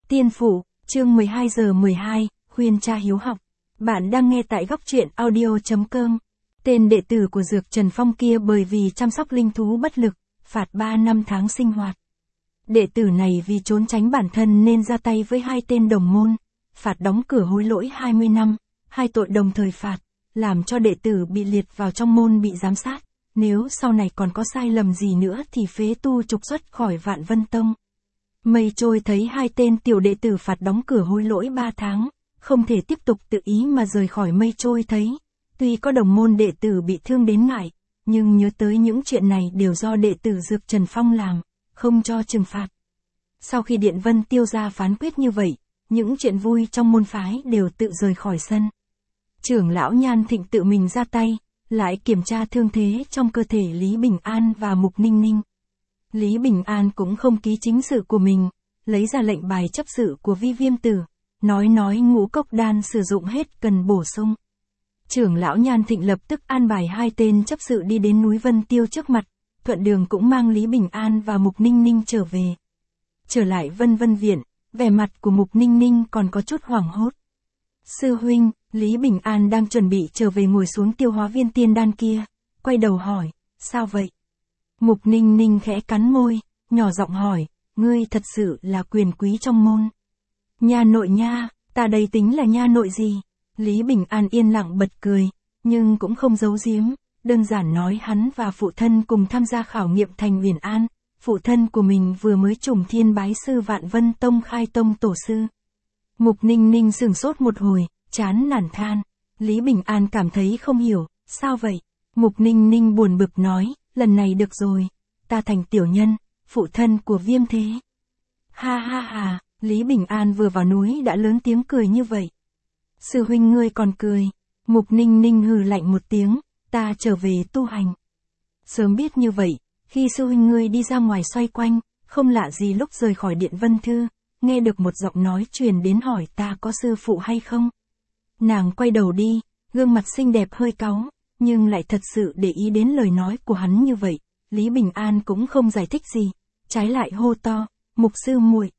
Tiên Phụ, chương 12 giờ 12, khuyên cha hiếu học. Bạn đang nghe tại góc truyện audio.com. Tên đệ tử của Dược Trần Phong kia bởi vì chăm sóc linh thú bất lực, phạt 3 năm tháng sinh hoạt. Đệ tử này vì trốn tránh bản thân nên ra tay với 2 tên đồng môn, phạt đóng cửa hối lỗi 20 năm, 2 tội đồng thời phạt, làm cho đệ tử bị liệt vào trong môn bị giám sát. Nếu sau này còn có sai lầm gì nữa thì phế tu trục xuất khỏi Vạn Vân Tông. Mây Trôi thấy 2 tên tiểu đệ tử phạt đóng cửa hối lỗi 3 tháng, không thể tiếp tục tự ý mà rời khỏi Mây Trôi thấy. Tuy có đồng môn đệ tử bị thương đến ngại, nhưng nhớ tới những chuyện này đều do đệ tử Dược Trần Phong làm, không cho trừng phạt. Sau khi Điện Vân Tiêu ra phán quyết như vậy, những chuyện vui trong môn phái đều tự rời khỏi sân. Trưởng lão Nhan Thịnh tự mình ra tay, lại kiểm tra thương thế trong cơ thể Lý Bình An và Mục Ninh Ninh. Lý Bình An cũng không ký chính sự của mình, lấy ra lệnh bài chấp sự của Vi Viêm Tử, nói ngũ cốc đan sử dụng hết cần bổ sung. Trưởng lão Nhan Thịnh lập tức an bài 2 tên chấp sự đi đến núi Vân Tiêu trước mặt, thuận đường cũng mang Lý Bình An và Mục Ninh Ninh trở về. Trở lại Vân Vân Viện, vẻ mặt của Mục Ninh Ninh còn có chút hoảng hốt. Sư huynh, Lý Bình An đang chuẩn bị trở về ngồi xuống tiêu hóa viên tiên đan kia, quay đầu hỏi, sao vậy? Mục Ninh Ninh khẽ cắn môi, nhỏ giọng hỏi, ngươi thật sự là quyền quý trong môn. Nha nội nha, ta đây tính là nha nội gì? Lý Bình An yên lặng bật cười, nhưng cũng không giấu giếm, đơn giản nói hắn và phụ thân cùng tham gia khảo nghiệm thành Uyển An, phụ thân của mình vừa mới trùng thiên bái sư Vạn Vân Tông khai tông tổ sư. Mục Ninh Ninh sửng sốt một hồi, chán nản than. Lý Bình An cảm thấy không hiểu, sao vậy? Mục Ninh Ninh buồn bực nói, lần này được rồi, ta thành tiểu nhân, phụ thân của Viêm Thế. Ha ha ha, Lý Bình An vừa vào núi đã lớn tiếng cười như vậy. Sư huynh ngươi còn cười. Mục Ninh Ninh hừ lạnh một tiếng, ta trở về tu hành. Sớm biết như vậy, khi sư huynh ngươi đi ra ngoài xoay quanh, không lạ gì lúc rời khỏi Điện Vân Thư, nghe được một giọng nói truyền đến hỏi ta có sư phụ hay không. Nàng quay đầu đi, gương mặt xinh đẹp hơi cáu, nhưng lại thật sự để ý đến lời nói của hắn như vậy. Lý Bình An cũng không giải thích gì, trái lại hô to, Mục sư muội.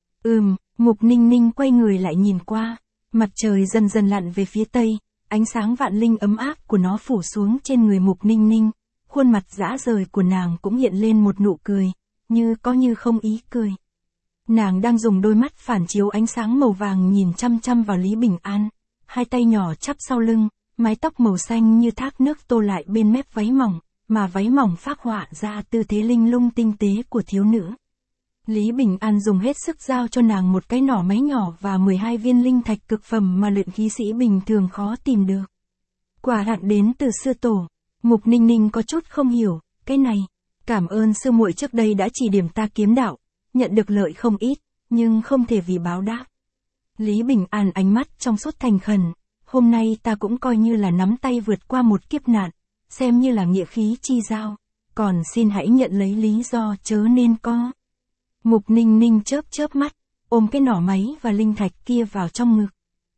Mục Ninh Ninh quay người lại nhìn qua, mặt trời dần dần lặn về phía tây, ánh sáng vạn linh ấm áp của nó phủ xuống trên người Mục Ninh Ninh, khuôn mặt dã rời của nàng cũng hiện lên một nụ cười, như có như không ý cười. Nàng đang dùng đôi mắt phản chiếu ánh sáng màu vàng nhìn chăm chăm vào Lý Bình An, 2 tay nhỏ chắp sau lưng, mái tóc màu xanh như thác nước tô lại bên mép váy mỏng, mà váy mỏng phác họa ra tư thế linh lung tinh tế của thiếu nữ. Lý Bình An dùng hết sức giao cho nàng một cái nỏ máy nhỏ và 12 viên linh thạch cực phẩm mà luyện khí sĩ bình thường khó tìm được. Quả hạn đến từ sư tổ. Mục Ninh Ninh có chút không hiểu, cái này, cảm ơn sư muội trước đây đã chỉ điểm ta kiếm đạo, nhận được lợi không ít, nhưng không thể vì báo đáp. Lý Bình An ánh mắt trong suốt thành khẩn, hôm nay ta cũng coi như là nắm tay vượt qua một kiếp nạn, xem như là nghĩa khí chi giao, còn xin hãy nhận lấy lý do chớ nên có. Mục Ninh Ninh chớp mắt, ôm cái nỏ máy và linh thạch kia vào trong ngực.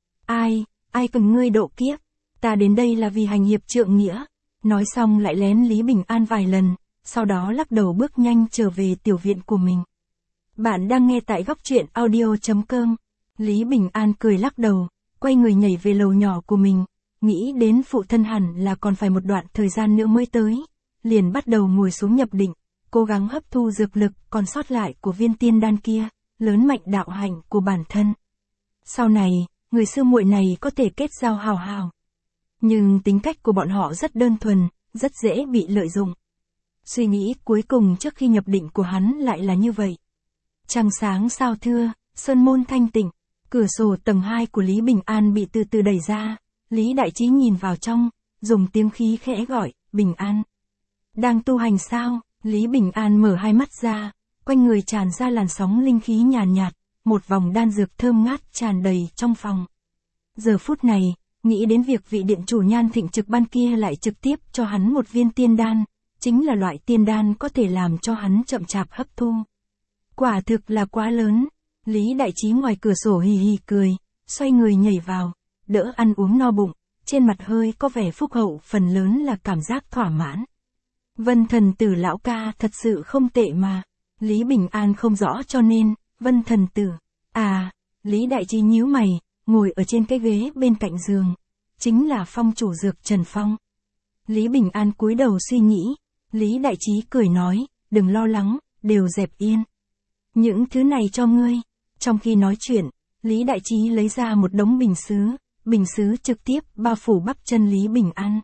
Ai cần ngươi độ kiếp, ta đến đây là vì hành hiệp trượng nghĩa. Nói xong lại lén Lý Bình An vài lần, sau đó lắc đầu bước nhanh trở về tiểu viện của mình. Bạn đang nghe tại góc truyện audio.com. Lý Bình An cười lắc đầu, quay người nhảy về lầu nhỏ của mình, nghĩ đến phụ thân hẳn là còn phải một đoạn thời gian nữa mới tới, liền bắt đầu ngồi xuống nhập định, cố gắng hấp thu dược lực còn sót lại của viên tiên đan kia, lớn mạnh đạo hạnh của bản thân. Sau này, người sư muội này có thể kết giao hào hào. Nhưng tính cách của bọn họ rất đơn thuần, rất dễ bị lợi dụng. Suy nghĩ cuối cùng trước khi nhập định của hắn lại là như vậy. Trăng sáng sao thưa, sơn môn thanh tịnh, cửa sổ tầng 2 của Lý Bình An bị từ từ đẩy ra, Lý Đại Trí nhìn vào trong, dùng tiếng khí khẽ gọi, Bình An. Đang tu hành sao? Lý Bình An mở 2 mắt ra, quanh người tràn ra làn sóng linh khí nhàn nhạt, một vòng đan dược thơm ngát tràn đầy trong phòng. Giờ phút này, nghĩ đến việc vị điện chủ Nhan Thịnh trực ban kia lại trực tiếp cho hắn một viên tiên đan, chính là loại tiên đan có thể làm cho hắn chậm chạp hấp thu. Quả thực là quá lớn. Lý Đại Trí ngoài cửa sổ hì hì cười, xoay người nhảy vào, đỡ ăn uống no bụng, trên mặt hơi có vẻ phúc hậu, phần lớn là cảm giác thỏa mãn. Vân thần tử lão ca thật sự không tệ mà. Lý Bình An không rõ cho nên, Vân thần tử, à, Lý Đại Trí nhíu mày, ngồi ở trên cái ghế bên cạnh giường. Chính là Phong chủ dược Trần Phong. Lý Bình An cúi đầu suy nghĩ. Lý Đại Trí cười nói, đừng lo lắng, đều dẹp yên. Những thứ này cho ngươi. Trong khi nói chuyện, Lý Đại Trí lấy ra một đống bình sứ trực tiếp bao phủ bắp chân Lý Bình An.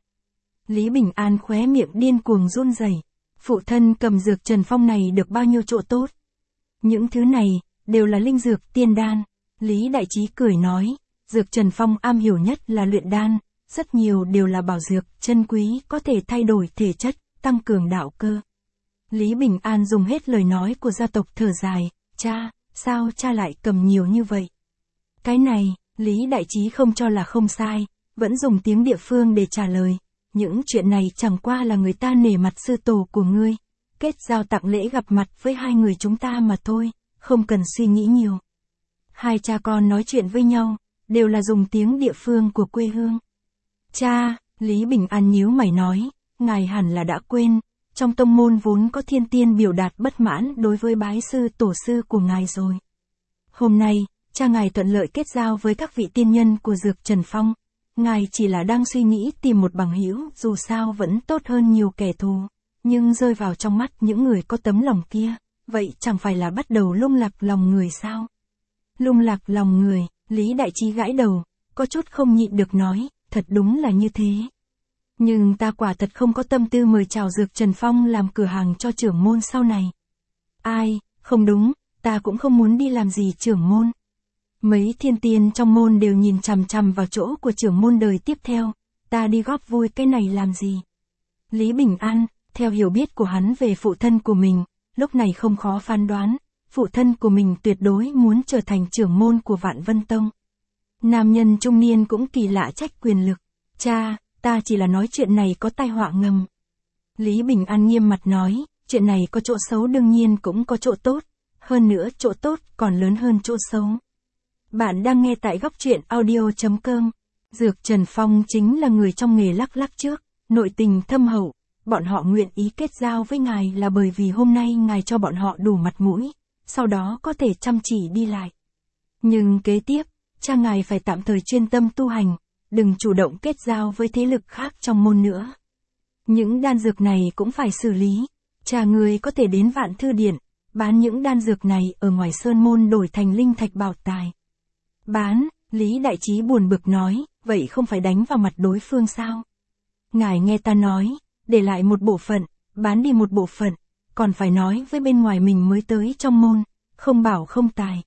Lý Bình An khóe miệng điên cuồng run rẩy. Phụ thân cầm dược Trần Phong này được bao nhiêu chỗ tốt? Những thứ này, đều là linh dược tiên đan. Lý Đại Trí cười nói, dược Trần Phong am hiểu nhất là luyện đan, rất nhiều đều là bảo dược, chân quý, có thể thay đổi thể chất, tăng cường đạo cơ. Lý Bình An dùng hết lời nói của gia tộc thở dài, cha, sao cha lại cầm nhiều như vậy? Cái này, Lý Đại Trí không cho là không sai, vẫn dùng tiếng địa phương để trả lời. Những chuyện này chẳng qua là người ta nể mặt sư tổ của ngươi, kết giao tặng lễ gặp mặt với hai người chúng ta mà thôi, không cần suy nghĩ nhiều. Hai cha con nói chuyện với nhau, đều là dùng tiếng địa phương của quê hương. Cha, Lý Bình An nhíu mày nói, ngài hẳn là đã quên, trong tông môn vốn có thiên tiên biểu đạt bất mãn đối với bái sư tổ sư của ngài rồi. Hôm nay, cha ngài thuận lợi kết giao với các vị tiên nhân của dược Trần Phong. Ngài chỉ là đang suy nghĩ tìm một bằng hữu, dù sao vẫn tốt hơn nhiều kẻ thù, nhưng rơi vào trong mắt những người có tấm lòng kia, vậy chẳng phải là bắt đầu lung lạc lòng người sao? Lung lạc lòng người, Lý Đại Trí gãi đầu, có chút không nhịn được nói, thật đúng là như thế. Nhưng ta quả thật không có tâm tư mời chào dược Trần Phong làm cửa hàng cho trưởng môn sau này. Ai, không đúng, ta cũng không muốn đi làm gì trưởng môn. Mấy thiên tiên trong môn đều nhìn chằm chằm vào chỗ của trưởng môn đời tiếp theo, ta đi góp vui cái này làm gì? Lý Bình An, theo hiểu biết của hắn về phụ thân của mình, lúc này không khó phán đoán, phụ thân của mình tuyệt đối muốn trở thành trưởng môn của Vạn Vân Tông. Nam nhân trung niên cũng kỳ lạ trách quyền lực, cha, ta chỉ là nói chuyện này có tai họa ngầm. Lý Bình An nghiêm mặt nói, chuyện này có chỗ xấu đương nhiên cũng có chỗ tốt, hơn nữa chỗ tốt còn lớn hơn chỗ xấu. Bạn đang nghe tại góc truyện audio.com. Dược Trần Phong chính là người trong nghề lắc lắc trước, nội tình thâm hậu, bọn họ nguyện ý kết giao với ngài là bởi vì hôm nay ngài cho bọn họ đủ mặt mũi, sau đó có thể chăm chỉ đi lại. Nhưng kế tiếp, cha ngài phải tạm thời chuyên tâm tu hành, đừng chủ động kết giao với thế lực khác trong môn nữa. Những đan dược này cũng phải xử lý, cha người có thể đến Vạn Thư Điện, bán những đan dược này ở ngoài sơn môn đổi thành linh thạch bảo tài. Bán, Lý Đại Trí buồn bực nói, vậy không phải đánh vào mặt đối phương sao? Ngài nghe ta nói, để lại một bộ phận, bán đi một bộ phận, còn phải nói với bên ngoài mình mới tới trong môn, không bảo không tài.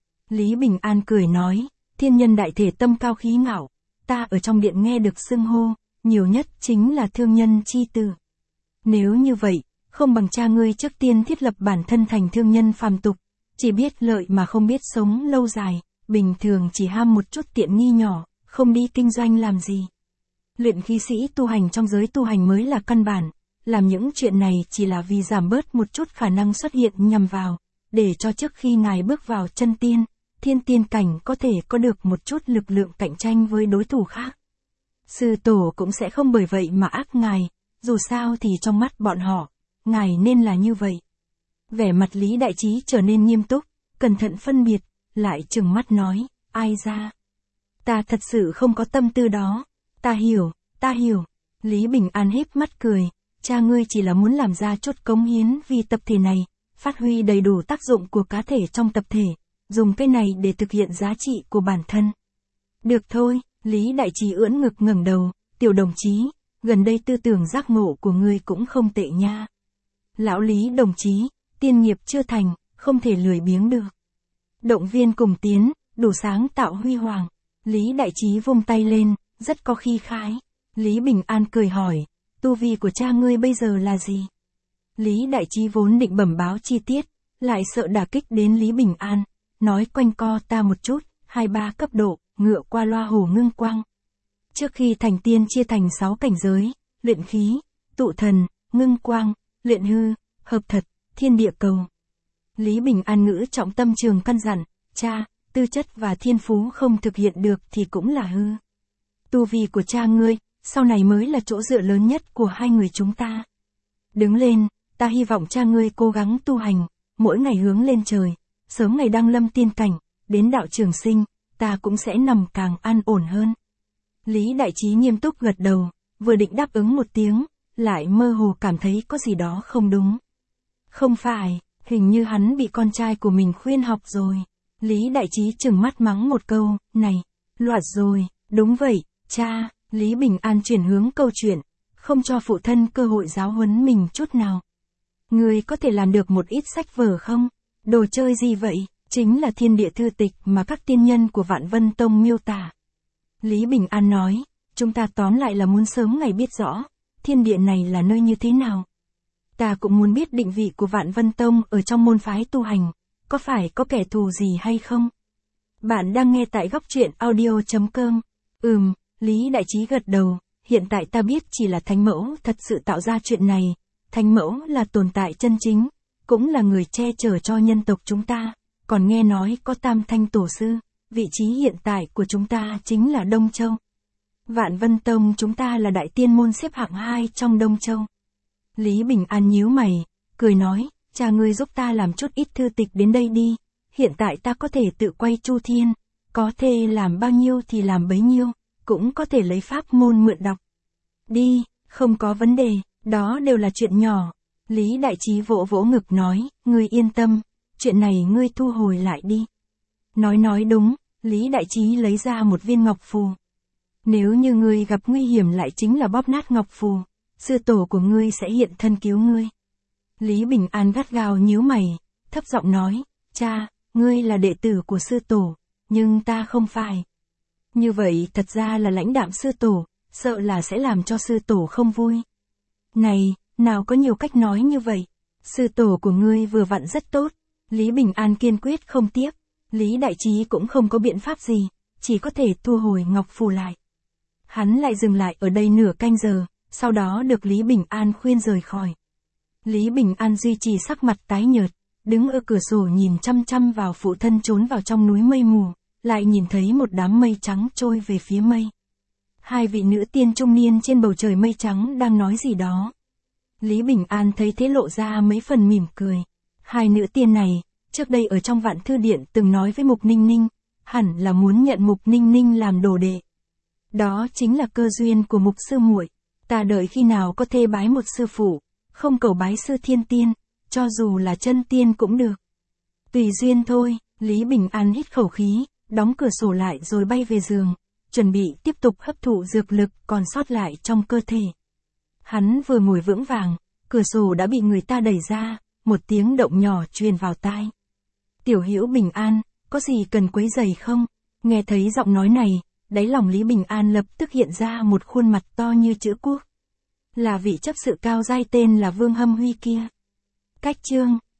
Lý Bình An cười nói, thiên nhân đại thể tâm cao khí ngạo, ta ở trong điện nghe được xưng hô, nhiều nhất chính là thương nhân chi tử. Nếu như vậy, không bằng cha ngươi trước tiên thiết lập bản thân thành thương nhân phàm tục, chỉ biết lợi mà không biết sống lâu dài. Bình thường chỉ ham một chút tiện nghi nhỏ, không đi kinh doanh làm gì. Luyện khí sĩ tu hành trong giới tu hành mới là căn bản, làm những chuyện này chỉ là vì giảm bớt một chút khả năng xuất hiện nhằm vào, để cho trước khi ngài bước vào chân tiên, thiên tiên cảnh có thể có được một chút lực lượng cạnh tranh với đối thủ khác. Sư tổ cũng sẽ không bởi vậy mà ác ngài, dù sao thì trong mắt bọn họ, ngài nên là như vậy. Vẻ mặt Lý Đại Trí trở nên nghiêm túc, cẩn thận phân biệt. Lại trừng mắt nói, ai ra? Ta thật sự không có tâm tư đó. Ta hiểu. Lý Bình An híp mắt cười, cha ngươi chỉ là muốn làm ra chút cống hiến vì tập thể này, phát huy đầy đủ tác dụng của cá thể trong tập thể, dùng cái này để thực hiện giá trị của bản thân. Được thôi, Lý Đại Trí ưỡn ngực ngẩng đầu, tiểu đồng chí, gần đây tư tưởng giác ngộ của ngươi cũng không tệ nha. Lão Lý đồng chí, tiên nghiệp chưa thành, không thể lười biếng được. Động viên cùng tiến, đủ sáng tạo huy hoàng. Lý Đại Trí vung tay lên, rất có khí khái. Lý Bình An cười hỏi, tu vi của cha ngươi bây giờ là gì? Lý Đại Trí vốn định bẩm báo chi tiết, lại sợ đả kích đến Lý Bình An, nói quanh co ta một chút, 2-3 cấp độ, ngựa qua loa hồ ngưng quang. Trước khi thành tiên chia thành 6 cảnh giới, luyện khí, tụ thần, ngưng quang, luyện hư, hợp thật, thiên địa cầu. Lý Bình An ngữ trọng tâm trường căn dặn, cha, tư chất và thiên phú không thực hiện được thì cũng là hư. Tu vi của cha ngươi, sau này mới là chỗ dựa lớn nhất của hai người chúng ta. Đứng lên, ta hy vọng cha ngươi cố gắng tu hành, mỗi ngày hướng lên trời, sớm ngày đăng lâm tiên cảnh, đến đạo trường sinh, ta cũng sẽ nằm càng an ổn hơn. Lý Đại Trí nghiêm túc gật đầu, vừa định đáp ứng một tiếng, lại mơ hồ cảm thấy có gì đó không đúng. Không phải, hình như hắn bị con trai của mình khuyên học rồi. Lý Đại Trí trừng mắt mắng một câu, này, loạt rồi, đúng vậy, cha. Lý Bình An chuyển hướng câu chuyện, không cho phụ thân cơ hội giáo huấn mình chút nào. Người có thể làm được một ít sách vở không? Đồ chơi gì vậy? Chính là thiên địa thư tịch mà các tiên nhân của Vạn Vân Tông miêu tả. Lý Bình An nói, chúng ta tóm lại là muốn sớm ngày biết rõ, thiên địa này là nơi như thế nào. Ta cũng muốn biết định vị của Vạn Vân Tông ở trong môn phái tu hành, có phải có kẻ thù gì hay không? Bạn đang nghe tại góc truyện audio.com. Lý Đại Trí gật đầu, hiện tại ta biết chỉ là Thánh Mẫu thật sự tạo ra chuyện này, Thánh Mẫu là tồn tại chân chính, cũng là người che chở cho nhân tộc chúng ta, còn nghe nói có Tam Thanh Tổ Sư, vị trí hiện tại của chúng ta chính là Đông Châu. Vạn Vân Tông chúng ta là đại tiên môn xếp hạng 2 trong Đông Châu. Lý Bình An nhíu mày, cười nói, cha ngươi giúp ta làm chút ít thư tịch đến đây đi, hiện tại ta có thể tự quay Chu Thiên, có thể làm bao nhiêu thì làm bấy nhiêu, cũng có thể lấy pháp môn mượn đọc. Đi, không có vấn đề, đó đều là chuyện nhỏ. Lý Đại Trí vỗ vỗ ngực nói, ngươi yên tâm, chuyện này ngươi thu hồi lại đi. Nói đúng, Lý Đại Trí lấy ra một viên ngọc phù. Nếu như ngươi gặp nguy hiểm lại chính là bóp nát ngọc phù, sư tổ của ngươi sẽ hiện thân cứu ngươi. Lý Bình An gắt gao nhíu mày, thấp giọng nói, cha, ngươi là đệ tử của sư tổ, nhưng ta không phải. Như vậy thật ra là lãnh đạm sư tổ, sợ là sẽ làm cho sư tổ không vui. Này, nào có nhiều cách nói như vậy, sư tổ của ngươi vừa vặn rất tốt. Lý Bình An kiên quyết không tiếp, Lý Đại Trí cũng không có biện pháp gì, chỉ có thể thu hồi ngọc phù lại. Hắn lại dừng lại ở đây nửa canh giờ, sau đó được Lý Bình An khuyên rời khỏi. Lý Bình An duy trì sắc mặt tái nhợt, đứng ở cửa sổ nhìn chăm chăm vào phụ thân trốn vào trong núi mây mù, lại nhìn thấy một đám mây trắng trôi về phía mây. Hai vị nữ tiên trung niên trên bầu trời mây trắng đang nói gì đó. Lý Bình An thấy thế lộ ra mấy phần mỉm cười. Hai nữ tiên này, trước đây ở trong Vạn Thư Điện từng nói với Mục Ninh Ninh, hẳn là muốn nhận Mục Ninh Ninh làm đồ đệ. Đó chính là cơ duyên của Mục sư muội. Ta đợi khi nào có thể bái một sư phụ, không cầu bái sư thiên tiên, cho dù là chân tiên cũng được. Tùy duyên thôi. Lý Bình An hít khẩu khí, đóng cửa sổ lại rồi bay về giường, chuẩn bị tiếp tục hấp thụ dược lực còn sót lại trong cơ thể. Hắn vừa ngồi vững vàng, cửa sổ đã bị người ta đẩy ra, một tiếng động nhỏ truyền vào tai. Tiểu Hữu Bình An, có gì cần quấy rầy không? Nghe thấy giọng nói này, đáy lòng Lý Bình An lập tức hiện ra một khuôn mặt to như chữ quốc. Là vị chấp sự cao giai tên là Vương Hâm Huy kia. Cách chương